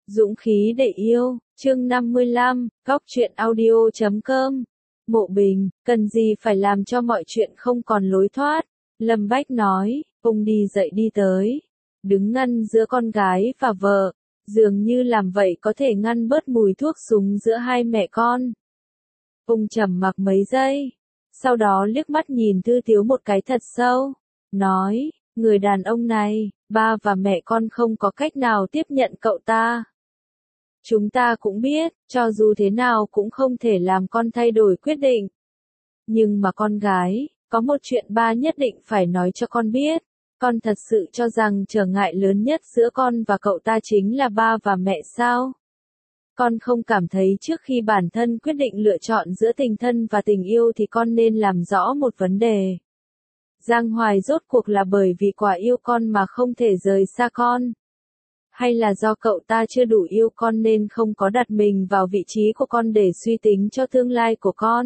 Dũng khí để yêu, chương 55, góc truyện audio.com. Mộ Bình, cần gì phải làm cho mọi chuyện không còn lối thoát. Lâm Bách nói, ông đi dậy đi tới, đứng ngăn giữa con gái và vợ, dường như làm vậy có thể ngăn bớt mùi thuốc súng giữa hai mẹ con. Ông trầm mặc mấy giây, sau đó liếc mắt nhìn Thư Tiếu một cái thật sâu, nói, người đàn ông này, ba và mẹ con không có cách nào tiếp nhận cậu ta. Chúng ta cũng biết, cho dù thế nào cũng không thể làm con thay đổi quyết định. Nhưng mà con gái, có một chuyện ba nhất định phải nói cho con biết. Con thật sự cho rằng trở ngại lớn nhất giữa con và cậu ta chính là ba và mẹ sao? Con không cảm thấy trước khi bản thân quyết định lựa chọn giữa tình thân và tình yêu thì con nên làm rõ một vấn đề. Giang Hoài rốt cuộc là bởi vì quá yêu con mà không thể rời xa con? Hay là do cậu ta chưa đủ yêu con nên không có đặt mình vào vị trí của con để suy tính cho tương lai của con?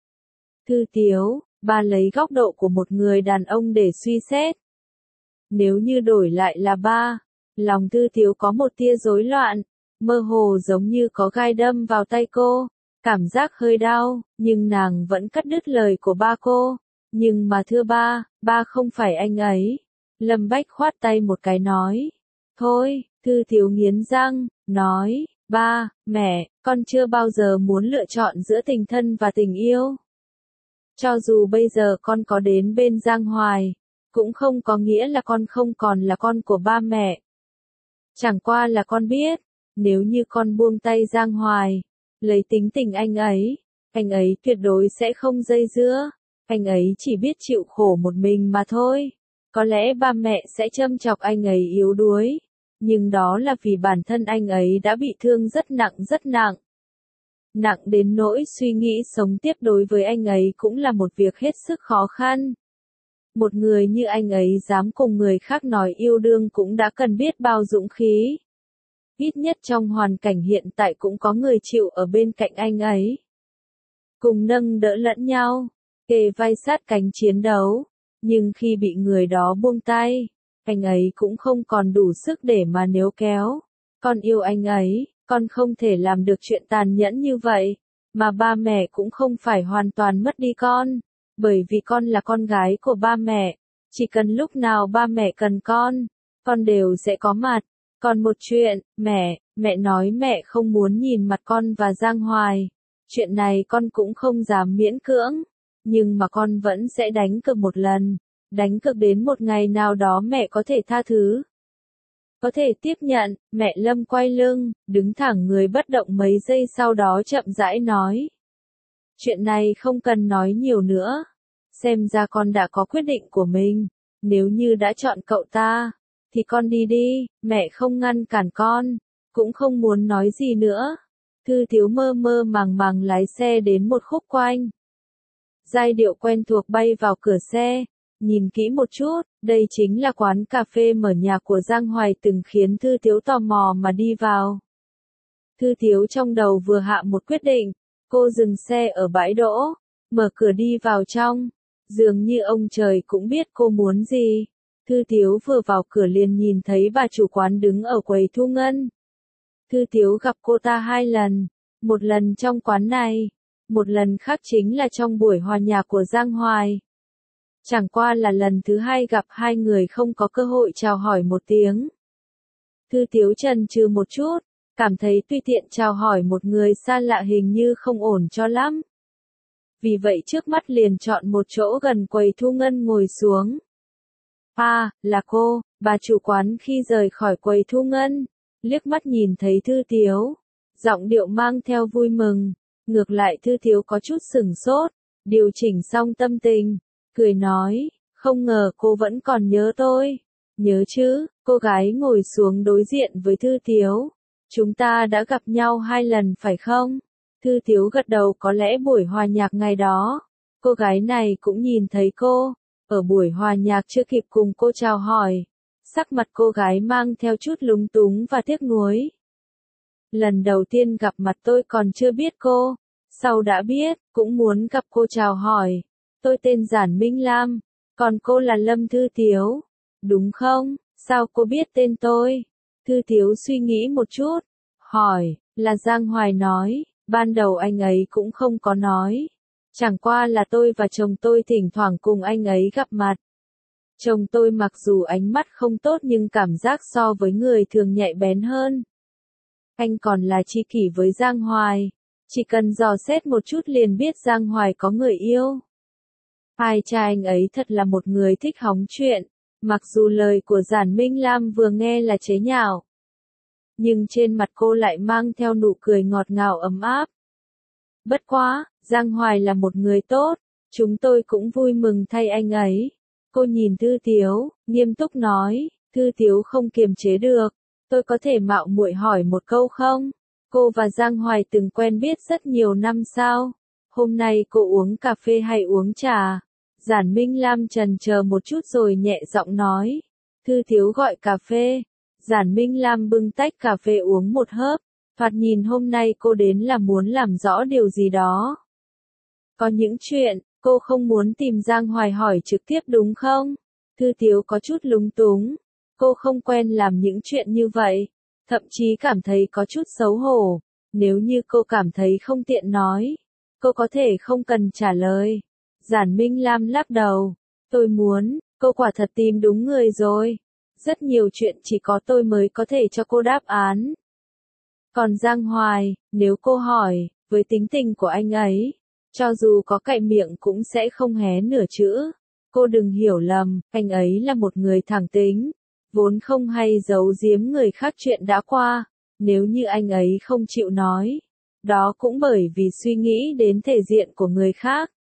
Thư Tiếu, ba lấy góc độ của một người đàn ông để suy xét. Nếu như đổi lại là ba, lòng Thư Tiếu có một tia rối loạn, mơ hồ giống như có gai đâm vào tay cô, cảm giác hơi đau, nhưng nàng vẫn cắt đứt lời của ba cô. Nhưng mà thưa ba, ba không phải anh ấy. Lâm Bách khoát tay một cái nói. Thôi, Thư Tiếu nghiến răng, nói, ba, mẹ, con chưa bao giờ muốn lựa chọn giữa tình thân và tình yêu. Cho dù bây giờ con có đến bên Giang Hoài, cũng không có nghĩa là con không còn là con của ba mẹ. Chẳng qua là con biết, nếu như con buông tay Giang Hoài, lấy tính tình anh ấy tuyệt đối sẽ không dây dưa, anh ấy chỉ biết chịu khổ một mình mà thôi. Có lẽ ba mẹ sẽ châm chọc anh ấy yếu đuối, nhưng đó là vì bản thân anh ấy đã bị thương rất nặng rất nặng. Nặng đến nỗi suy nghĩ sống tiếp đối với anh ấy cũng là một việc hết sức khó khăn. Một người như anh ấy dám cùng người khác nói yêu đương cũng đã cần biết bao dũng khí. Ít nhất trong hoàn cảnh hiện tại cũng có người chịu ở bên cạnh anh ấy. Cùng nâng đỡ lẫn nhau, kề vai sát cánh chiến đấu. Nhưng khi bị người đó buông tay, anh ấy cũng không còn đủ sức để mà níu kéo. Con yêu anh ấy, con không thể làm được chuyện tàn nhẫn như vậy, mà ba mẹ cũng không phải hoàn toàn mất đi con, bởi vì con là con gái của ba mẹ, chỉ cần lúc nào ba mẹ cần con đều sẽ có mặt. Còn một chuyện, mẹ nói mẹ không muốn nhìn mặt con và Giang Hoài, chuyện này con cũng không dám miễn cưỡng, nhưng mà con vẫn sẽ đánh cược một lần, đánh cược đến một ngày nào đó mẹ có thể tha thứ. Có thể tiếp nhận, mẹ Lâm quay lưng, đứng thẳng người bất động mấy giây sau đó chậm rãi nói. Chuyện này không cần nói nhiều nữa. Xem ra con đã có quyết định của mình. Nếu như đã chọn cậu ta, thì con đi đi, mẹ không ngăn cản con, cũng không muốn nói gì nữa. Thư Tiếu mơ mơ màng màng lái xe đến một khúc quanh. Giai điệu quen thuộc bay vào cửa xe. Nhìn kỹ một chút, đây chính là quán cà phê mở nhà của Giang Hoài từng khiến Thư Tiếu tò mò mà đi vào. Thư Tiếu trong đầu vừa hạ một quyết định, cô dừng xe ở bãi đỗ, mở cửa đi vào trong, dường như ông trời cũng biết cô muốn gì. Thư Tiếu vừa vào cửa liền nhìn thấy bà chủ quán đứng ở quầy thu ngân. Thư Tiếu gặp cô ta 2 lần, một lần trong quán này, một lần khác chính là trong buổi hòa nhạc của Giang Hoài. Chẳng qua là lần thứ 2 gặp hai người không có cơ hội chào hỏi một tiếng. Thư Tiếu chần chừ một chút, cảm thấy tùy tiện chào hỏi một người xa lạ hình như không ổn cho lắm. Vì vậy trước mắt liền chọn một chỗ gần quầy thu ngân ngồi xuống. Là cô, bà chủ quán khi rời khỏi quầy thu ngân, liếc mắt nhìn thấy Thư Tiếu, giọng điệu mang theo vui mừng, ngược lại Thư Tiếu có chút sửng sốt, điều chỉnh xong tâm tình, cười nói, không ngờ cô vẫn còn nhớ tôi. Nhớ chứ, cô gái ngồi xuống đối diện với Thư Tiếu. Chúng ta đã gặp nhau 2 lần phải không? Thư Tiếu gật đầu, có lẽ buổi hòa nhạc ngày đó, cô gái này cũng nhìn thấy cô. Ở buổi hòa nhạc chưa kịp cùng cô chào hỏi, sắc mặt cô gái mang theo chút lúng túng và tiếc nuối. Lần đầu tiên gặp mặt tôi còn chưa biết cô, sau đã biết, cũng muốn gặp cô chào hỏi. Tôi tên Giản Minh Lam, còn cô là Lâm Thư Tiếu, đúng không? Sao cô biết tên tôi? Thư Tiếu suy nghĩ một chút, hỏi, là Giang Hoài nói, ban đầu anh ấy cũng không có nói. Chẳng qua là tôi và chồng tôi thỉnh thoảng cùng anh ấy gặp mặt. Chồng tôi mặc dù ánh mắt không tốt nhưng cảm giác so với người thường nhạy bén hơn. Anh còn là tri kỷ với Giang Hoài. Chỉ cần dò xét một chút liền biết Giang Hoài có người yêu. Ai cha anh ấy thật là một người thích hóng chuyện. Mặc dù lời của Giản Minh Lam vừa nghe là chế nhạo, nhưng trên mặt cô lại mang theo nụ cười ngọt ngào ấm áp. Bất quá, Giang Hoài là một người tốt, chúng tôi cũng vui mừng thay anh ấy. Cô nhìn Thư Tiếu, nghiêm túc nói, Thư Tiếu không kiềm chế được, tôi có thể mạo muội hỏi một câu không? Cô và Giang Hoài từng quen biết rất nhiều năm sao? Hôm nay cô uống cà phê hay uống trà? Giản Minh Lam chần chờ một chút rồi nhẹ giọng nói. Thư Tiếu gọi cà phê. Giản Minh Lam bưng tách cà phê uống một hớp. Thoạt nhìn hôm nay cô đến là muốn làm rõ điều gì đó. Có những chuyện, cô không muốn tìm Giang Hoài hỏi trực tiếp đúng không? Thư Tiếu có chút lúng túng. Cô không quen làm những chuyện như vậy. Thậm chí cảm thấy có chút xấu hổ. Nếu như cô cảm thấy không tiện nói, cô có thể không cần trả lời. Giản Minh Lam lắc đầu. Tôi muốn, cô quả thật tìm đúng người rồi. Rất nhiều chuyện chỉ có tôi mới có thể cho cô đáp án. Còn Giang Hoài, nếu cô hỏi, với tính tình của anh ấy, cho dù có cậy miệng cũng sẽ không hé nửa chữ. Cô đừng hiểu lầm, anh ấy là một người thẳng tính, vốn không hay giấu giếm người khác chuyện đã qua. Nếu như anh ấy không chịu nói, đó cũng bởi vì suy nghĩ đến thể diện của người khác.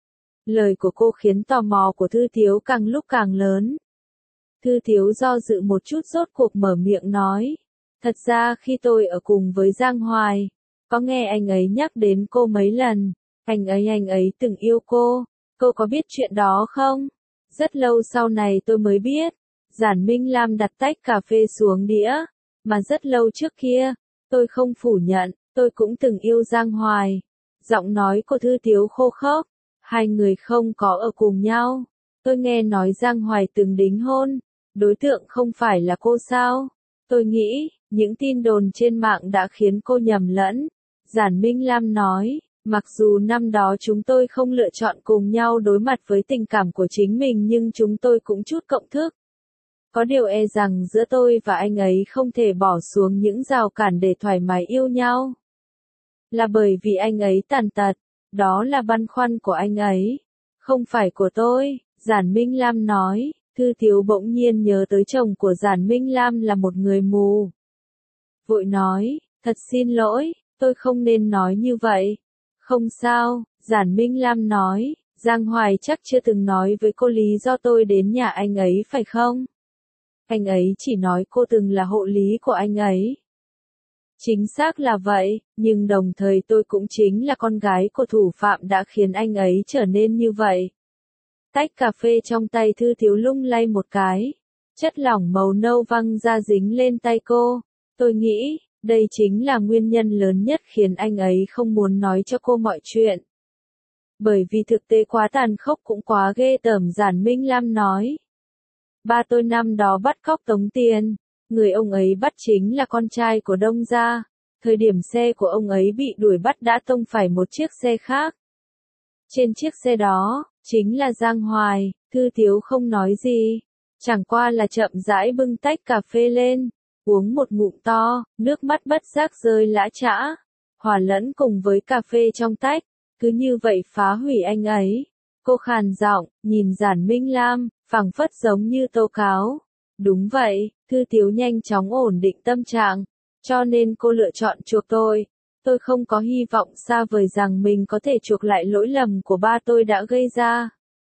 Lời của cô khiến tò mò của Thư Tiếu càng lúc càng lớn. Thư Tiếu do dự một chút rốt cuộc mở miệng nói. Thật ra khi tôi ở cùng với Giang Hoài, có nghe anh ấy nhắc đến cô mấy lần. Anh ấy từng yêu cô có biết chuyện đó không? Rất lâu sau này tôi mới biết. Giản Minh Lam đặt tách cà phê xuống đĩa. Mà rất lâu trước kia, tôi không phủ nhận, tôi cũng từng yêu Giang Hoài. Giọng nói của Thư Tiếu khô khốc. Hai người không có ở cùng nhau. Tôi nghe nói Giang Hoài từng đính hôn. Đối tượng không phải là cô sao? Tôi nghĩ, những tin đồn trên mạng đã khiến cô nhầm lẫn. Giản Minh Lam nói, mặc dù năm đó chúng tôi không lựa chọn cùng nhau đối mặt với tình cảm của chính mình nhưng chúng tôi cũng chút cộng thức. Có điều e rằng giữa tôi và anh ấy không thể bỏ xuống những rào cản để thoải mái yêu nhau. Là bởi vì anh ấy tàn tật, đó là băn khoăn của anh ấy, không phải của tôi, Giản Minh Lam nói. Thư Tiếu bỗng nhiên nhớ tới chồng của Giản Minh Lam là một người mù. Vội nói, thật xin lỗi, tôi không nên nói như vậy. Không sao, Giản Minh Lam nói, Giang Hoài chắc chưa từng nói với cô lý do tôi đến nhà anh ấy phải không? Anh ấy chỉ nói cô từng là hộ lý của anh ấy. Chính xác là vậy, nhưng đồng thời tôi cũng chính là con gái của thủ phạm đã khiến anh ấy trở nên như vậy. Tách cà phê trong tay Thư Tiếu lung lay một cái. Chất lỏng màu nâu văng ra dính lên tay cô. Tôi nghĩ, đây chính là nguyên nhân lớn nhất khiến anh ấy không muốn nói cho cô mọi chuyện. Bởi vì thực tế quá tàn khốc cũng quá ghê tởm, Giản Minh Lam nói. Ba tôi năm đó bắt cóc tống tiền. Người ông ấy bắt chính là con trai của Đông gia. Thời điểm xe của ông ấy bị đuổi bắt đã tông phải một chiếc xe khác. Trên chiếc xe đó, chính là Giang Hoài. Thư Tiếu không nói gì. Chẳng qua là chậm rãi bưng tách cà phê lên. Uống một ngụm to, nước mắt bất giác rơi lã chã. Hòa lẫn cùng với cà phê trong tách. Cứ như vậy phá hủy anh ấy. Cô khàn giọng, nhìn Giản Minh Lam, phảng phất giống như tố cáo. Đúng vậy, Thư Tiếu nhanh chóng ổn định tâm trạng. Cho nên cô lựa chọn chuộc tôi. Tôi không có hy vọng xa vời rằng mình có thể chuộc lại lỗi lầm của ba tôi đã gây ra.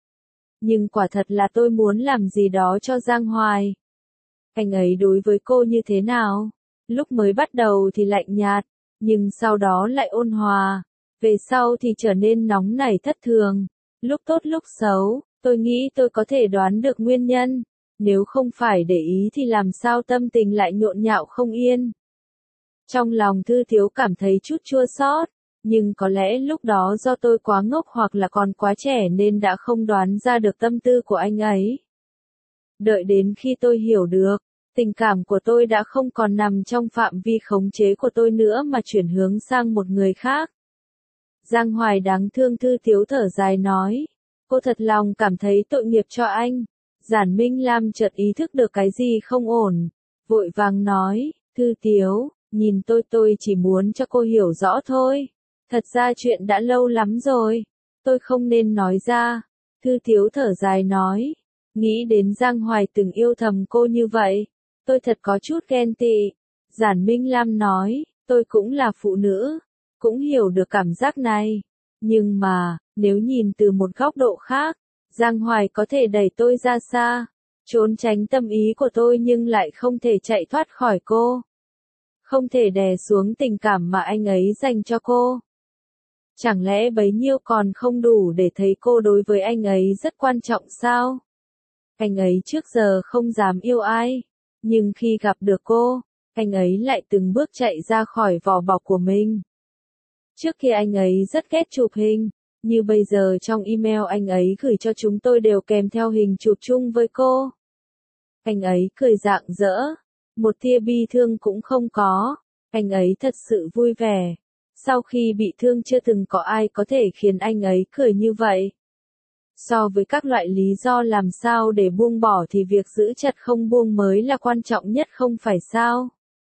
Nhưng quả thật là tôi muốn làm gì đó cho Giang Hoài. Anh ấy đối với cô như thế nào? Lúc mới bắt đầu thì lạnh nhạt, nhưng sau đó lại ôn hòa. Về sau thì trở nên nóng nảy thất thường. Lúc tốt lúc xấu, tôi nghĩ tôi có thể đoán được nguyên nhân. Nếu không phải để ý thì làm sao tâm tình lại nhộn nhạo không yên. Trong lòng Thư Tiếu cảm thấy chút chua xót, nhưng có lẽ lúc đó do tôi quá ngốc hoặc là còn quá trẻ nên đã không đoán ra được tâm tư của anh ấy. Đợi đến khi tôi hiểu được, Tình cảm của tôi đã không còn nằm trong phạm vi khống chế của tôi nữa mà chuyển hướng sang một người khác. Giang Hoài đáng thương Thư Thiếu thở dài nói. Cô thật lòng cảm thấy tội nghiệp cho anh. Giản Minh Lam chợt ý thức được cái gì không ổn. Vội vàng nói, Thư Thiếu, nhìn tôi chỉ muốn cho cô hiểu rõ thôi. Thật ra chuyện đã lâu lắm rồi. Tôi không nên nói ra. Thư Thiếu thở dài nói. Nghĩ đến Giang Hoài từng yêu thầm cô như vậy. Tôi thật có chút ghen tị. Giản Minh Lam nói, tôi cũng là phụ nữ. Cũng hiểu được cảm giác này. Nhưng mà, nếu nhìn từ một góc độ khác, Giang Hoài có thể đẩy tôi ra xa, trốn tránh tâm ý của tôi nhưng lại không thể chạy thoát khỏi cô. Không thể đè xuống tình cảm mà anh ấy dành cho cô. Chẳng lẽ bấy nhiêu còn không đủ để thấy cô đối với anh ấy rất quan trọng sao? Anh ấy trước giờ không dám yêu ai, nhưng khi gặp được cô, anh ấy lại từng bước chạy ra khỏi vỏ bọc của mình. Trước kia anh ấy rất ghét chụp hình, như bây giờ trong email anh ấy gửi cho chúng tôi đều kèm theo hình chụp chung với cô. Anh ấy cười rạng rỡ, một tia bi thương cũng không có, anh ấy thật sự vui vẻ. Sau khi bị thương chưa từng có ai có thể khiến anh ấy cười như vậy. So với các loại lý do làm sao để buông bỏ thì việc giữ chặt không buông mới là quan trọng nhất không phải sao?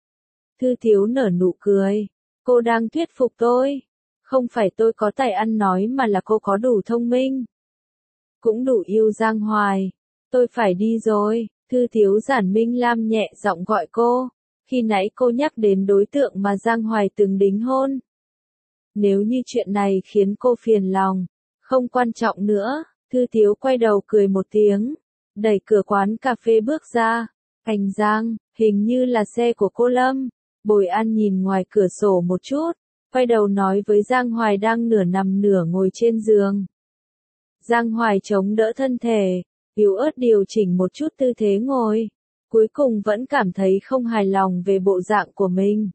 Thư Thiếu nở nụ cười. Cô đang thuyết phục tôi. Không phải tôi có tài ăn nói mà là cô có đủ thông minh. Cũng đủ yêu Giang Hoài. Tôi phải đi rồi. Thư Thiếu Giản Minh Lam nhẹ giọng gọi cô. Khi nãy cô nhắc đến đối tượng mà Giang Hoài từng đính hôn. Nếu như chuyện này khiến cô phiền lòng, không quan trọng nữa. Thư Thiếu quay đầu cười một tiếng, đẩy cửa quán cà phê bước ra. Anh Giang, hình như là xe của cô Lâm. Bồi An nhìn ngoài cửa sổ một chút, quay đầu nói với Giang Hoài đang nửa nằm nửa ngồi trên giường. Giang Hoài chống đỡ thân thể, yếu ớt điều chỉnh một chút tư thế ngồi, cuối cùng vẫn cảm thấy không hài lòng về bộ dạng của mình.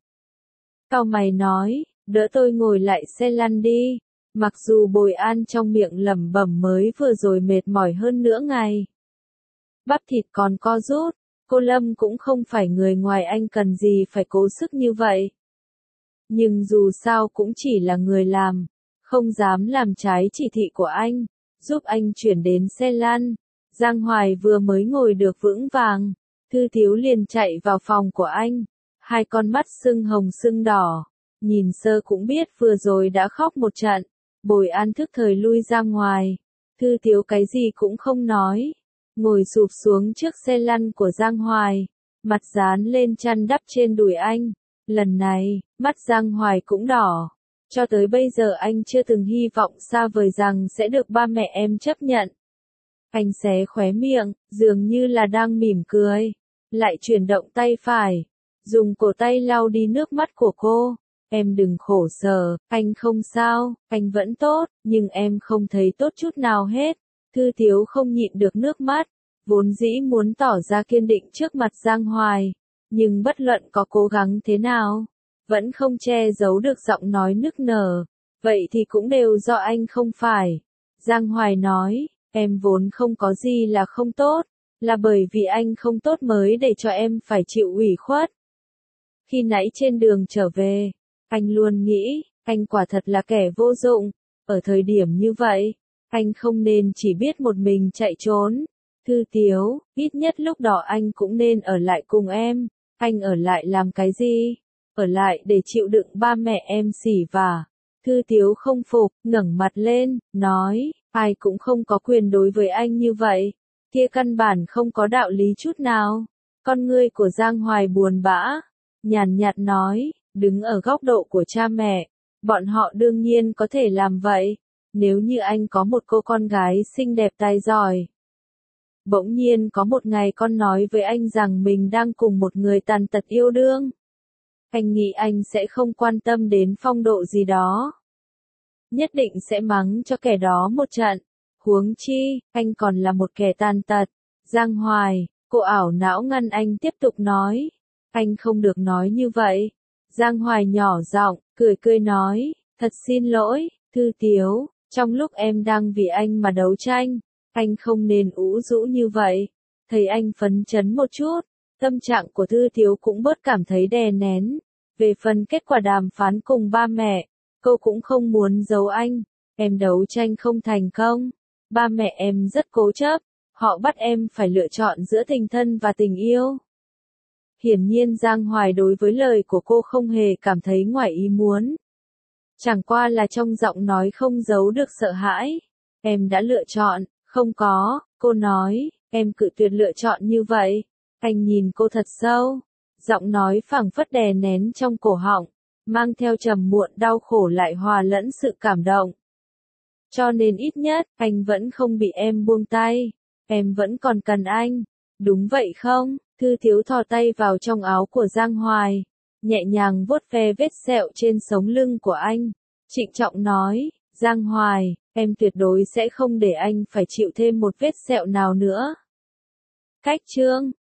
Cau mày nói, đỡ tôi ngồi lại xe lăn đi. Mặc dù Bồi An trong miệng lẩm bẩm mới vừa rồi mệt mỏi hơn nửa ngày. Bắp thịt còn co rút, cô Lâm cũng không phải người ngoài anh cần gì phải cố sức như vậy. Nhưng dù sao cũng chỉ là người làm, không dám làm trái chỉ thị của anh, giúp anh chuyển đến xe lăn. Giang Hoài vừa mới ngồi được vững vàng, Thư Thiếu liền chạy vào phòng của anh, hai con mắt sưng hồng sưng đỏ, nhìn sơ cũng biết vừa rồi đã khóc một trận. Bồi An thức thời lui ra ngoài, Thư Thiếu cái gì cũng không nói, ngồi sụp xuống trước xe lăn của Giang Hoài, mặt dán lên chăn đắp trên đùi anh. Lần này, mắt Giang Hoài cũng đỏ. Cho tới bây giờ anh chưa từng hy vọng xa vời rằng sẽ được ba mẹ em chấp nhận. Anh xé khóe miệng, dường như là đang mỉm cười, lại chuyển động tay phải, dùng cổ tay lau đi nước mắt của cô. Em đừng khổ sở, anh không sao, anh vẫn tốt, nhưng em không thấy tốt chút nào hết. Thư Thiếu không nhịn được nước mắt, vốn dĩ muốn tỏ ra kiên định trước mặt Giang Hoài, nhưng bất luận có cố gắng thế nào, vẫn không che giấu được giọng nói nức nở. Vậy thì cũng đều do anh không phải. Giang Hoài nói, em vốn không có gì là không tốt, là bởi vì anh không tốt mới để cho em phải chịu ủy khuất. Khi nãy trên đường trở về, anh luôn nghĩ, anh quả thật là kẻ vô dụng. Ở thời điểm như vậy, anh không nên chỉ biết một mình chạy trốn. Thư Thiếu, ít nhất lúc đó anh cũng nên ở lại cùng em. Anh ở lại làm cái gì? Ở lại để chịu đựng ba mẹ em xỉ vả. Thư Thiếu không phục, ngẩng mặt lên, nói, ai cũng không có quyền đối với anh như vậy. Kia căn bản không có đạo lý chút nào. Con ngươi của Giang Hoài buồn bã, nhàn nhạt nói, đứng ở góc độ của cha mẹ, bọn họ đương nhiên có thể làm vậy. Nếu như anh có một cô con gái xinh đẹp tài giỏi, bỗng nhiên có một ngày con nói với anh rằng mình đang cùng một người tàn tật yêu đương, anh nghĩ anh sẽ không quan tâm đến phong độ gì đó. Nhất định sẽ mắng cho kẻ đó một trận. Huống chi, anh còn là một kẻ tàn tật. Giang Hoài, cô ảo não ngăn anh tiếp tục nói. Anh không được nói như vậy. Giang Hoài nhỏ giọng, cười cười nói, thật xin lỗi, Thư Thiếu, trong lúc em đang vì anh mà đấu tranh, anh không nên ủ rũ như vậy. Thấy anh phấn chấn một chút, Tâm trạng của Thư Thiếu cũng bớt cảm thấy đè nén. Về phần kết quả đàm phán cùng ba mẹ, cô cũng không muốn giấu anh. Em đấu tranh không thành công. Ba mẹ em rất cố chấp. Họ bắt em phải lựa chọn giữa tình thân và tình yêu. Hiển nhiên Giang Hoài đối với lời của cô không hề cảm thấy ngoài ý muốn. Chẳng qua là trong giọng nói không giấu được sợ hãi. Em đã lựa chọn, không có, cô nói, em cự tuyệt lựa chọn như vậy. Anh nhìn cô thật sâu, giọng nói phảng phất đè nén trong cổ họng, mang theo trầm muộn đau khổ lại hòa lẫn sự cảm động. Cho nên ít nhất, anh vẫn không bị em buông tay, em vẫn còn cần anh, đúng vậy không? Thư Thiếu thò tay vào trong áo của Giang Hoài, nhẹ nhàng vuốt ve vết sẹo trên sống lưng của anh, trịnh trọng nói, Giang Hoài, em tuyệt đối sẽ không để anh phải chịu thêm một vết sẹo nào nữa. Cách chương